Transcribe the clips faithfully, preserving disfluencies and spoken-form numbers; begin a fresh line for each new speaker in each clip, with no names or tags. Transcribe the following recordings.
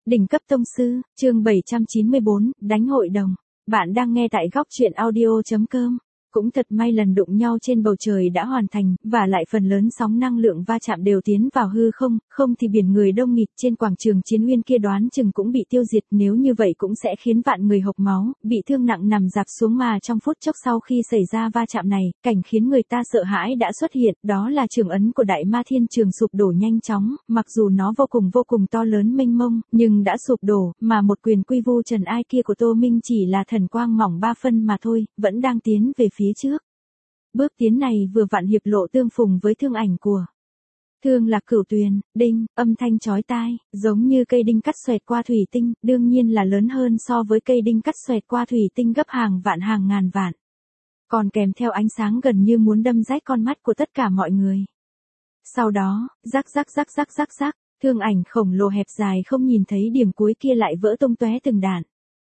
Đỉnh cấp tông sư, chương bảy trăm chín mươi bốn, đánh hội đồng. Bạn đang nghe tại góc truyện audio chấm com. Cũng thật may lần đụng nhau trên bầu trời đã hoàn thành, và lại phần lớn sóng năng lượng va chạm đều tiến vào hư không, không thì biển người đông nghịt trên quảng trường chiến uyên kia đoán chừng cũng bị tiêu diệt, nếu như vậy cũng sẽ khiến vạn người hộc máu, bị thương nặng nằm dạp xuống mà trong phút chốc sau khi xảy ra va chạm này, cảnh khiến người ta sợ hãi đã xuất hiện, đó là trường ấn của Đại Ma Thiên Trường sụp đổ nhanh chóng, mặc dù nó vô cùng vô cùng to lớn mênh mông, nhưng đã sụp đổ, mà một quyền quy vu trần ai kia của Tô Minh chỉ là thần quang mỏng ba phân mà thôi, vẫn đang tiến về phía trước. Bước tiến này vừa vặn hiệp lộ tương phùng với thương ảnh của Thương Lạc Cửu Tuyền, đinh, âm thanh chói tai, giống như cây đinh cắt xoẹt qua thủy tinh, đương nhiên là lớn hơn so với cây đinh cắt xoẹt qua thủy tinh gấp hàng vạn hàng ngàn vạn. Còn kèm theo ánh sáng gần như muốn đâm rách con mắt của tất cả mọi người. Sau đó, rắc rắc rắc rắc rắc rắc, thương ảnh khổng lồ hẹp dài không nhìn thấy điểm cuối kia lại vỡ tung tóe từng đạn.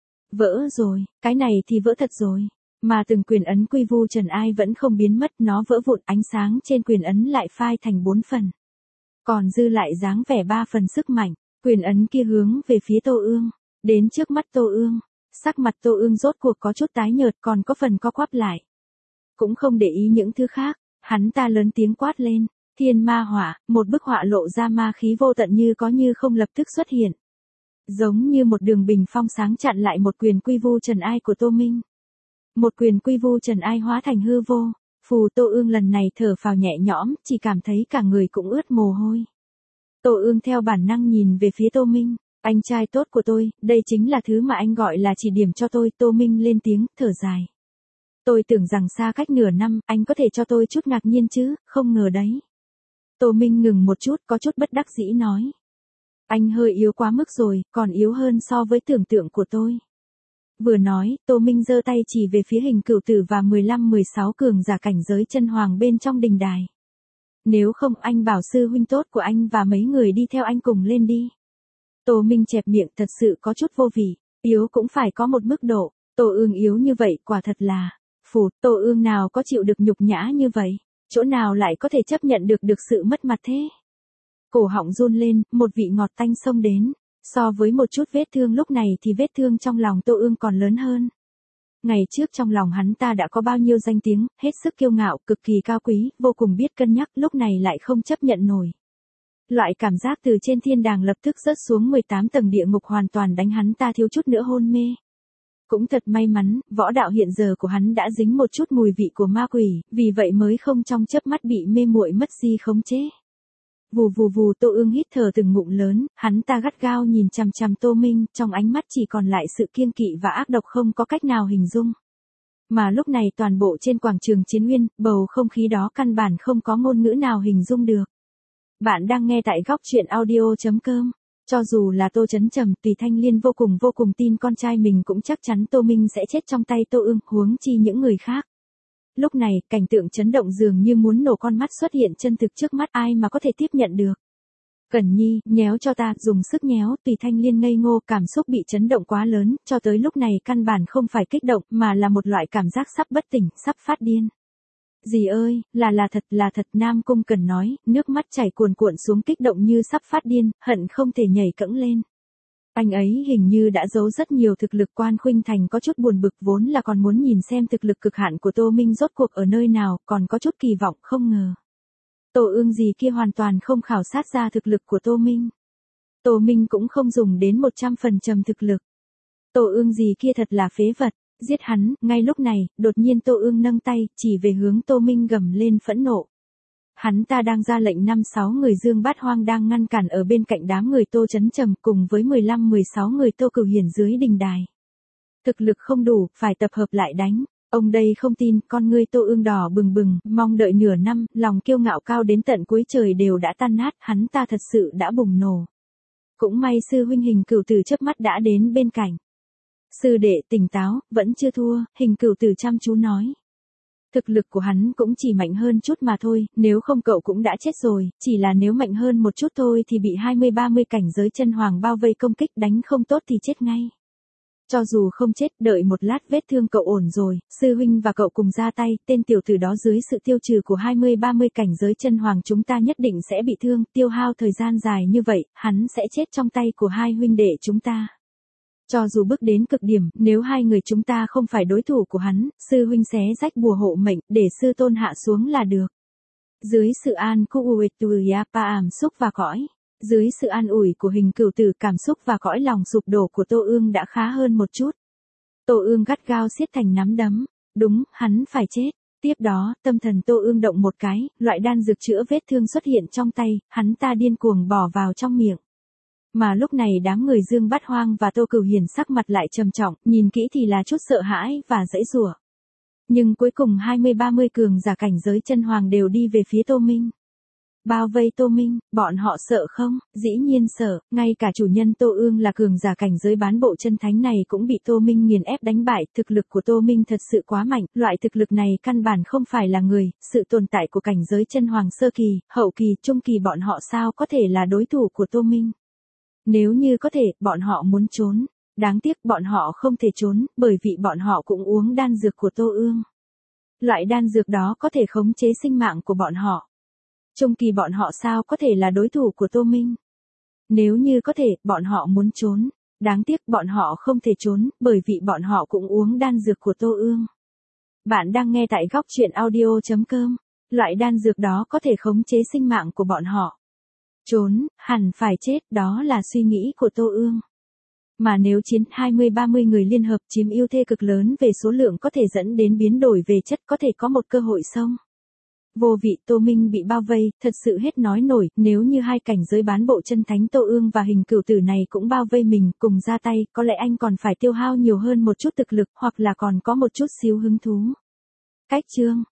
Vỡ rồi, cái này thì vỡ thật rồi. Mà từng quyền ấn quy vu trần ai vẫn không biến mất, nó vỡ vụn, ánh sáng trên quyền ấn lại phai thành bốn phần. Còn dư lại dáng vẻ ba phần sức mạnh, quyền ấn kia hướng về phía Tô Ương, đến trước mắt Tô Ương, sắc mặt Tô Ương rốt cuộc có chút tái nhợt còn có phần co quắp lại. Cũng không để ý những thứ khác, hắn ta lớn tiếng quát lên, thiên ma họa, một bức họa lộ ra ma khí vô tận như có như không lập tức xuất hiện. Giống như một đường bình phong sáng chặn lại một quyền quy vu trần ai của Tô Minh. Một quyền quy vu trần ai hóa thành hư vô, phù Tô Ương lần này thở phào nhẹ nhõm, chỉ cảm thấy cả người cũng ướt mồ hôi. Tô Ương theo bản năng nhìn về phía Tô Minh, anh trai tốt của tôi, đây chính là thứ mà anh gọi là chỉ điểm cho tôi. Tô Minh lên tiếng, thở dài. Tôi tưởng rằng xa cách nửa năm, anh có thể cho tôi chút ngạc nhiên chứ, không ngờ đấy. Tô Minh ngừng một chút, có chút bất đắc dĩ nói. Anh hơi yếu quá mức rồi, còn yếu hơn so với tưởng tượng của tôi. Vừa nói, Tô Minh giơ tay chỉ về phía Hình Cửu Tử và mười lăm mười sáu cường giả cảnh giới chân hoàng bên trong đình đài. Nếu không anh bảo sư huynh tốt của anh và mấy người đi theo anh cùng lên đi. Tô Minh chẹp miệng, thật sự có chút vô vị, yếu cũng phải có một mức độ, Tô Ương yếu như vậy quả thật là, phụt, Tô Ương nào có chịu được nhục nhã như vậy, chỗ nào lại có thể chấp nhận được được sự mất mặt thế. Cổ họng run lên, một vị ngọt tanh xông đến. So với một chút vết thương lúc này thì vết thương trong lòng Tô Ương còn lớn hơn. Ngày trước trong lòng hắn ta đã có bao nhiêu danh tiếng, hết sức kiêu ngạo, cực kỳ cao quý, vô cùng biết cân nhắc, lúc này lại không chấp nhận nổi. Loại cảm giác từ trên thiên đàng lập tức rớt xuống mười tám tầng địa ngục hoàn toàn đánh hắn ta thiếu chút nữa hôn mê. Cũng thật may mắn, võ đạo hiện giờ của hắn đã dính một chút mùi vị của ma quỷ, vì vậy mới không trong chớp mắt bị mê muội mất di khống chế. Vù vù vù, Tô Ương hít thở từng ngụm lớn, hắn ta gắt gao nhìn chằm chằm Tô Minh, trong ánh mắt chỉ còn lại sự kiêng kỵ và ác độc không có cách nào hình dung. Mà lúc này toàn bộ trên quảng trường chiến uyên, bầu không khí đó căn bản không có ngôn ngữ nào hình dung được. Bạn đang nghe tại góc truyện audio chấm com. Cho dù là Tô Chấn Trầm, Tùy Thanh Liên vô cùng vô cùng tin con trai mình cũng chắc chắn Tô Minh sẽ chết trong tay Tô Ương, huống chi những người khác. Lúc này, cảnh tượng chấn động dường như muốn nổ con mắt xuất hiện chân thực trước mắt, ai mà có thể tiếp nhận được. Cẩn Nhi, nhéo cho ta, dùng sức nhéo. Tùy Thanh Liên ngây ngô, cảm xúc bị chấn động quá lớn, cho tới lúc này căn bản không phải kích động, mà là một loại cảm giác sắp bất tỉnh, sắp phát điên. Dì ơi, là là thật, là thật. Nam Cung Cẩn nói, nước mắt chảy cuồn cuộn xuống, kích động như sắp phát điên, hận không thể nhảy cẫng lên. Anh ấy hình như đã giấu rất nhiều thực lực. Quan Khuynh Thành có chút buồn bực, vốn là còn muốn nhìn xem thực lực cực hạn của Tô Minh rốt cuộc ở nơi nào, còn có chút kỳ vọng, không ngờ. Tô Ương gì kia hoàn toàn không khảo sát ra thực lực của Tô Minh. Tô Minh cũng không dùng đến một trăm phần trăm thực lực. Tô Ương gì kia thật là phế vật, giết hắn. Ngay lúc này, đột nhiên Tô Ương nâng tay, chỉ về hướng Tô Minh gầm lên phẫn nộ. Hắn ta đang ra lệnh năm sáu người Dương Bát Hoang đang ngăn cản ở bên cạnh đám người Tô Chấn Trầm cùng với mười lăm mười sáu người Tô Cửu Hiển dưới đình đài. Thực lực không đủ, phải tập hợp lại đánh. Ông đây không tin, con ngươi Tô Ương đỏ bừng bừng, mong đợi nửa năm, lòng kiêu ngạo cao đến tận cuối trời đều đã tan nát, hắn ta thật sự đã bùng nổ. Cũng may sư huynh Hình Cửu Tử chớp mắt đã đến bên cạnh. Sư đệ tỉnh táo, vẫn chưa thua. Hình Cửu Tử chăm chú nói. Thực lực của hắn cũng chỉ mạnh hơn chút mà thôi, nếu không cậu cũng đã chết rồi, chỉ là nếu mạnh hơn một chút thôi thì bị hai mươi ba mươi cảnh giới chân hoàng bao vây công kích, đánh không tốt thì chết ngay. Cho dù không chết, đợi một lát vết thương cậu ổn rồi, sư huynh và cậu cùng ra tay, tên tiểu tử đó dưới sự tiêu trừ của hai mươi ba mươi cảnh giới chân hoàng chúng ta nhất định sẽ bị thương, tiêu hao thời gian dài như vậy, hắn sẽ chết trong tay của hai huynh đệ chúng ta. Cho dù bước đến cực điểm, nếu hai người chúng ta không phải đối thủ của hắn, sư huynh xé rách bùa hộ mệnh, để sư tôn hạ xuống là được. Dưới sự an ảm xúc và cõi. Dưới sự an ủi của hình cửu tử, cảm xúc và cõi lòng sụp đổ của Tô Ương đã khá hơn một chút. Tô Ương gắt gao siết thành nắm đấm. Đúng, hắn phải chết. Tiếp đó, tâm thần Tô Ương động một cái, loại đan dược chữa vết thương xuất hiện trong tay, hắn ta điên cuồng bỏ vào trong miệng. Mà lúc này đám người Dương Bát Hoang và Tô Cửu Hiền sắc mặt lại trầm trọng, nhìn kỹ thì là chút sợ hãi và giãy giụa. Nhưng cuối cùng hai mươi ba mươi cường giả cảnh giới chân hoàng đều đi về phía Tô Minh. Bao vây Tô Minh, bọn họ sợ không? Dĩ nhiên sợ, ngay cả chủ nhân Tô Ương là cường giả cảnh giới bán bộ chân thánh này cũng bị Tô Minh nghiền ép đánh bại, thực lực của Tô Minh thật sự quá mạnh, loại thực lực này căn bản không phải là người, sự tồn tại của cảnh giới chân hoàng sơ kỳ, hậu kỳ, trung kỳ bọn họ sao có thể là đối thủ của Tô Minh. Nếu như có thể, bọn họ muốn trốn, đáng tiếc bọn họ không thể trốn, bởi vì bọn họ cũng uống đan dược của Tô Ương. Loại đan dược đó có thể khống chế sinh mạng của bọn họ. Trung kỳ bọn họ sao có thể là đối thủ của Tô Minh. Nếu như có thể, bọn họ muốn trốn. Đáng tiếc bọn họ không thể trốn, bởi vì bọn họ cũng uống đan dược của Tô Ương. Bạn đang nghe tại góc truyện audio chấm com. Loại đan dược đó có thể khống chế sinh mạng của bọn họ. Trốn, hẳn phải chết, đó là suy nghĩ của Tô Ương. Mà nếu chiến hai mươi ba mươi người liên hợp chiếm ưu thế cực lớn về số lượng có thể dẫn đến biến đổi về chất, có thể có một cơ hội xông. Vô vị, Tô Minh bị bao vây, thật sự hết nói nổi, nếu như hai cảnh giới bán bộ chân thánh Tô Ương và hình cửu tử này cũng bao vây mình, cùng ra tay, có lẽ anh còn phải tiêu hao nhiều hơn một chút thực lực, hoặc là còn có một chút xíu hứng thú. Cách chương